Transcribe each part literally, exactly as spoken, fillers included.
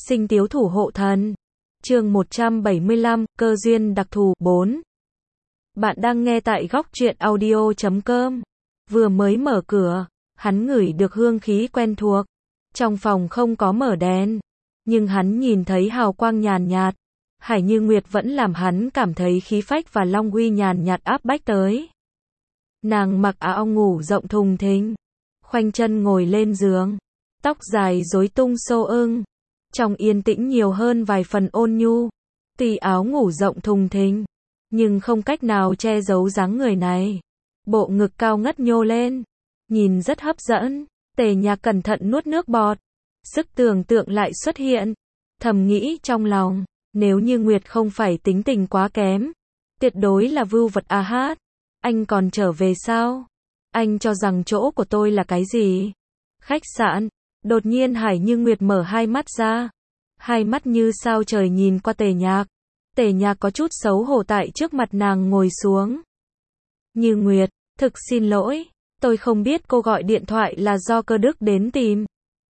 Sinh Tiếu Thủ Hộ Thần. Chương một trăm bảy mươi lăm, cơ duyên đặc thù bốn. Bạn đang nghe tại góc truyện audio chấm com. Vừa mới mở cửa, hắn ngửi được hương khí quen thuộc. Trong phòng không có mở đèn, nhưng hắn nhìn thấy hào quang nhàn nhạt. Hải Như Nguyệt vẫn làm hắn cảm thấy khí phách và long uy nhàn nhạt áp bách tới. Nàng mặc áo ngủ rộng thùng thình, khoanh chân ngồi lên giường, tóc dài rối tung xô ưng. Trong yên tĩnh nhiều hơn vài phần ôn nhu. Tuy áo ngủ rộng thùng thình, nhưng không cách nào che giấu dáng người này. Bộ ngực cao ngất nhô lên, nhìn rất hấp dẫn. Tề Nhạc cẩn thận nuốt nước bọt. Sức tưởng tượng lại xuất hiện. Thầm nghĩ trong lòng, nếu như Nguyệt không phải tính tình quá kém, tuyệt đối là vưu vật a hát. Anh còn trở về sao? Anh cho rằng chỗ của tôi là cái gì? Khách sạn. Đột nhiên Hải Như Nguyệt mở hai mắt ra. Hai mắt như sao trời nhìn qua Tề Nhạc. Tề Nhạc có chút xấu hổ tại trước mặt nàng ngồi xuống. Như Nguyệt, thực xin lỗi, tôi không biết cô gọi điện thoại là do Cơ Đức đến tìm.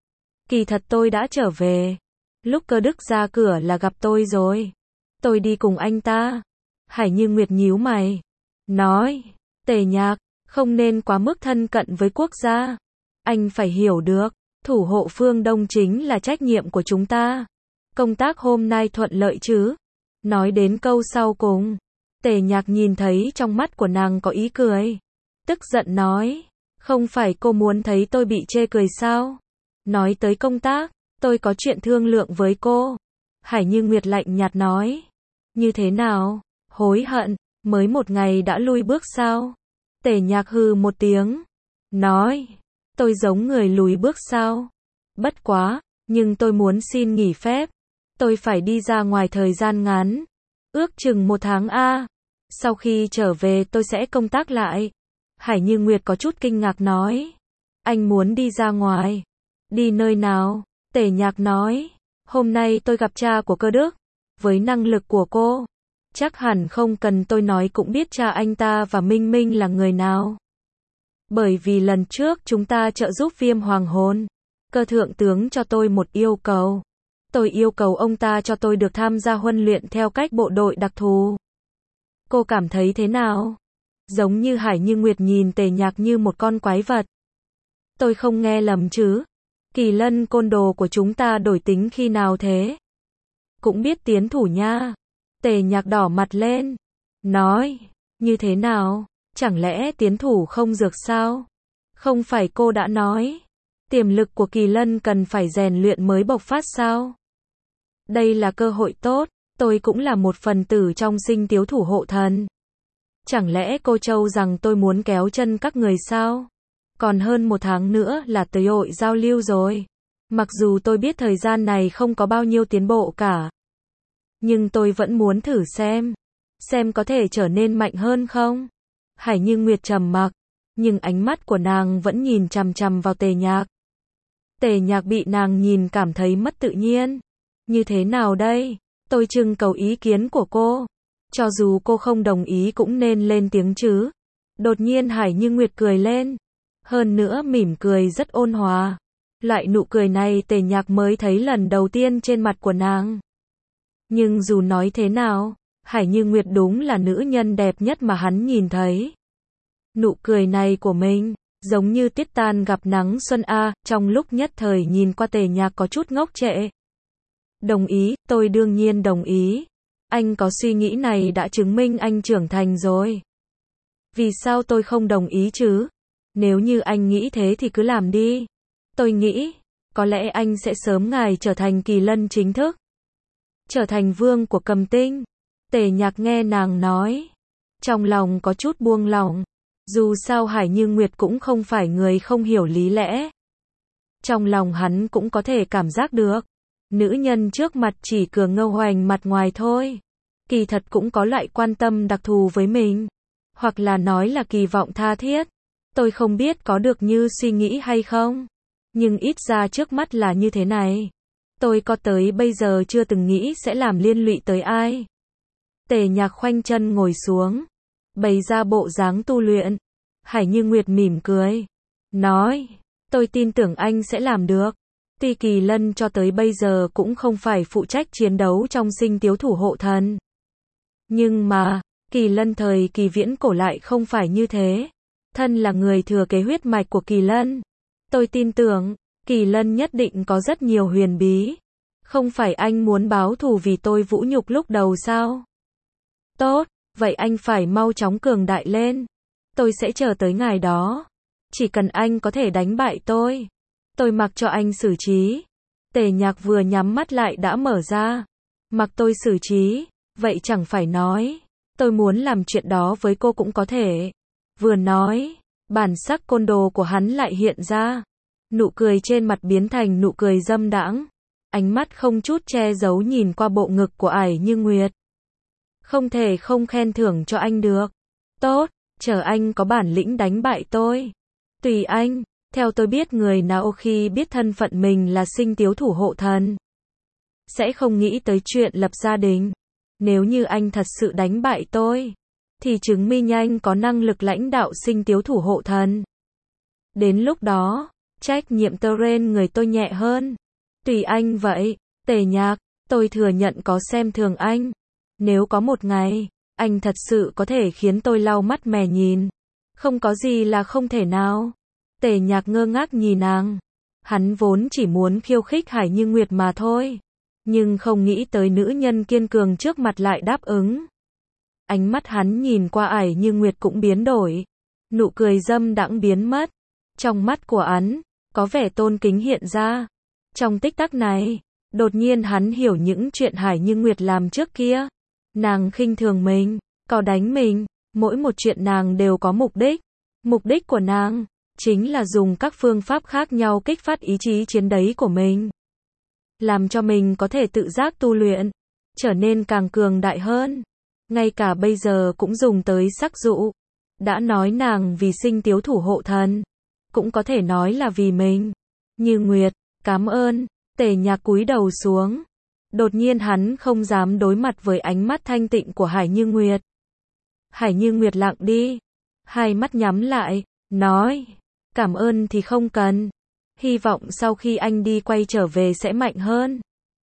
Kỳ thật tôi đã trở về. Lúc Cơ Đức ra cửa là gặp tôi rồi. Tôi đi cùng anh ta. Hải Như Nguyệt nhíu mày. Nói, Tề Nhạc, không nên quá mức thân cận với quốc gia. Anh phải hiểu được, thủ hộ phương Đông chính là trách nhiệm của chúng ta. Công tác hôm nay thuận lợi chứ? Nói đến câu sau cùng, Tề Nhạc nhìn thấy trong mắt của nàng có ý cười. Tức giận nói, không phải cô muốn thấy tôi bị chê cười sao? Nói tới công tác, tôi có chuyện thương lượng với cô. Hải Như Nguyệt lạnh nhạt nói. Như thế nào? Hối hận, mới một ngày đã lui bước sao? Tề Nhạc hừ một tiếng. Nói, tôi giống người lùi bước sao? Bất quá, nhưng tôi muốn xin nghỉ phép. Tôi phải đi ra ngoài thời gian ngắn. Ước chừng một tháng a. Sau khi trở về tôi sẽ công tác lại. Hải Như Nguyệt có chút kinh ngạc nói. Anh muốn đi ra ngoài. Đi nơi nào? Tề Nhạc nói. Hôm nay tôi gặp cha của Cơ Đức. Với năng lực của cô, chắc hẳn không cần tôi nói cũng biết cha anh ta và Minh Minh là người nào. Bởi vì lần trước chúng ta trợ giúp Viêm Hoàng Hồn, Cơ thượng tướng cho tôi một yêu cầu. Tôi yêu cầu ông ta cho tôi được tham gia huấn luyện theo cách bộ đội đặc thù. Cô cảm thấy thế nào? Giống như Hải Như Nguyệt nhìn Tề Nhạc như một con quái vật. Tôi không nghe lầm chứ? Kỳ lân côn đồ của chúng ta đổi tính khi nào thế? Cũng biết tiến thủ nha. Tề Nhạc đỏ mặt lên. Nói, như thế nào? Chẳng lẽ tiến thủ không dược sao? Không phải cô đã nói, tiềm lực của kỳ lân cần phải rèn luyện mới bộc phát sao? Đây là cơ hội tốt, tôi cũng là một phần tử trong Sinh Tiếu Thủ Hộ Thần. Chẳng lẽ cô Châu rằng tôi muốn kéo chân các người sao? Còn hơn một tháng nữa là tới hội giao lưu rồi. Mặc dù tôi biết thời gian này không có bao nhiêu tiến bộ cả, nhưng tôi vẫn muốn thử xem. Xem có thể trở nên mạnh hơn không? Hải Như Nguyệt trầm mặc, nhưng ánh mắt của nàng vẫn nhìn chằm chằm vào Tề Nhạc. Tề Nhạc bị nàng nhìn cảm thấy mất tự nhiên. Như thế nào đây? Tôi trưng cầu ý kiến của cô. Cho dù cô không đồng ý cũng nên lên tiếng chứ. Đột nhiên Hải Như Nguyệt cười lên. Hơn nữa mỉm cười rất ôn hòa. Loại nụ cười này Tề Nhạc mới thấy lần đầu tiên trên mặt của nàng. Nhưng dù nói thế nào, Hải Như Nguyệt đúng là nữ nhân đẹp nhất mà hắn nhìn thấy. Nụ cười này của mình, giống như tiết tan gặp nắng xuân a, trong lúc nhất thời nhìn qua Tề Nhạc có chút ngốc trệ. Đồng ý, tôi đương nhiên đồng ý. Anh có suy nghĩ này đã chứng minh anh trưởng thành rồi. Vì sao tôi không đồng ý chứ? Nếu như anh nghĩ thế thì cứ làm đi. Tôi nghĩ, có lẽ anh sẽ sớm ngày trở thành kỳ lân chính thức. Trở thành vương của Cầm Tinh. Tề Nhạc nghe nàng nói, trong lòng có chút buông lỏng. Dù sao Hải Như Nguyệt cũng không phải người không hiểu lý lẽ. Trong lòng hắn cũng có thể cảm giác được, nữ nhân trước mặt chỉ cường ngâu hoành mặt ngoài thôi. Kỳ thật cũng có loại quan tâm đặc thù với mình. Hoặc là nói là kỳ vọng tha thiết. Tôi không biết có được như suy nghĩ hay không. Nhưng ít ra trước mắt là như thế này. Tôi có tới bây giờ chưa từng nghĩ sẽ làm liên lụy tới ai. Tề Nhạc khoanh chân ngồi xuống, bày ra bộ dáng tu luyện. Hải Như Nguyệt mỉm cười, nói, tôi tin tưởng anh sẽ làm được. Tuy Kỳ Lân cho tới bây giờ cũng không phải phụ trách chiến đấu trong Sinh Tiếu Thủ Hộ Thần. Nhưng mà, Kỳ Lân thời Kỳ Viễn Cổ lại không phải như thế. Thân là người thừa kế huyết mạch của Kỳ Lân. Tôi tin tưởng, Kỳ Lân nhất định có rất nhiều huyền bí. Không phải anh muốn báo thù vì tôi vũ nhục lúc đầu sao? Tốt, vậy anh phải mau chóng cường đại lên. Tôi sẽ chờ tới ngày đó. Chỉ cần anh có thể đánh bại tôi, tôi mặc cho anh xử trí. Tề Nhạc vừa nhắm mắt lại đã mở ra. Mặc tôi xử trí, vậy chẳng phải nói, tôi muốn làm chuyện đó với cô cũng có thể. Vừa nói, bản sắc côn đồ của hắn lại hiện ra. Nụ cười trên mặt biến thành nụ cười dâm đãng. Ánh mắt không chút che giấu nhìn qua bộ ngực của Ải Như Nguyệt. Không thể không khen thưởng cho anh được. Tốt, chờ anh có bản lĩnh đánh bại tôi. Tùy anh, theo tôi biết người nào khi biết thân phận mình là Sinh Tiếu Thủ Hộ Thần, sẽ không nghĩ tới chuyện lập gia đình. Nếu như anh thật sự đánh bại tôi, thì chứng minh anh có năng lực lãnh đạo Sinh Tiếu Thủ Hộ Thần. Đến lúc đó, trách nhiệm tơ rên người tôi nhẹ hơn. Tùy anh vậy, Tề Nhạc, tôi thừa nhận có xem thường anh. Nếu có một ngày, anh thật sự có thể khiến tôi lau mắt mè nhìn. Không có gì là không thể nào. Tề Nhạc ngơ ngác nhìn nàng. Hắn vốn chỉ muốn khiêu khích Hải Như Nguyệt mà thôi. Nhưng không nghĩ tới nữ nhân kiên cường trước mặt lại đáp ứng. Ánh mắt hắn nhìn qua Ải Như Nguyệt cũng biến đổi. Nụ cười dâm đãng biến mất. Trong mắt của hắn, có vẻ tôn kính hiện ra. Trong tích tắc này, đột nhiên hắn hiểu những chuyện Hải Như Nguyệt làm trước kia. Nàng khinh thường mình, có đánh mình, mỗi một chuyện nàng đều có mục đích. Mục đích của nàng, chính là dùng các phương pháp khác nhau kích phát ý chí chiến đấu của mình. Làm cho mình có thể tự giác tu luyện, trở nên càng cường đại hơn. Ngay cả bây giờ cũng dùng tới sắc dụ. Đã nói nàng vì Sinh Tiếu Thủ Hộ Thần, cũng có thể nói là vì mình. Như Nguyệt, cảm ơn. Tề Nhạc cúi đầu xuống. Đột nhiên hắn không dám đối mặt với ánh mắt thanh tịnh của Hải Như Nguyệt. Hải Như Nguyệt lặng đi, hai mắt nhắm lại, nói, cảm ơn thì không cần. Hy vọng sau khi anh đi quay trở về sẽ mạnh hơn.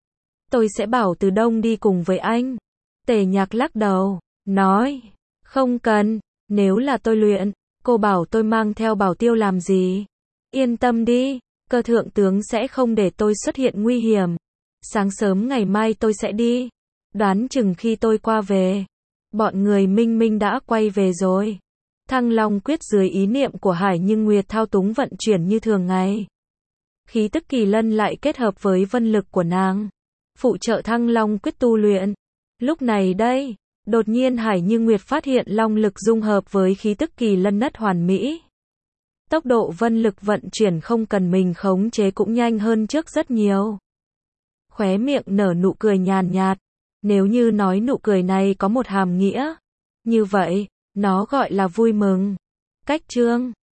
Tôi sẽ bảo Từ Đông đi cùng với anh. Tề Nhạc lắc đầu, nói, không cần, nếu là tôi luyện, cô bảo tôi mang theo bảo tiêu làm gì? Yên tâm đi, Cơ thượng tướng sẽ không để tôi xuất hiện nguy hiểm. Sáng sớm ngày mai tôi sẽ đi. Đoán chừng khi tôi qua về, bọn người Minh Minh đã quay về rồi. Thăng Long quyết dưới ý niệm của Hải Như Nguyệt thao túng vận chuyển như thường ngày. Khí tức Kỳ Lân lại kết hợp với vân lực của nàng, phụ trợ Thăng Long quyết tu luyện. Lúc này đây, đột nhiên Hải Như Nguyệt phát hiện long lực dung hợp với khí tức Kỳ Lân rất hoàn mỹ. Tốc độ vân lực vận chuyển không cần mình khống chế cũng nhanh hơn trước rất nhiều. Khóe miệng nở nụ cười nhàn nhạt. Nếu như nói nụ cười này có một hàm nghĩa, như vậy, nó gọi là vui mừng. Cách chương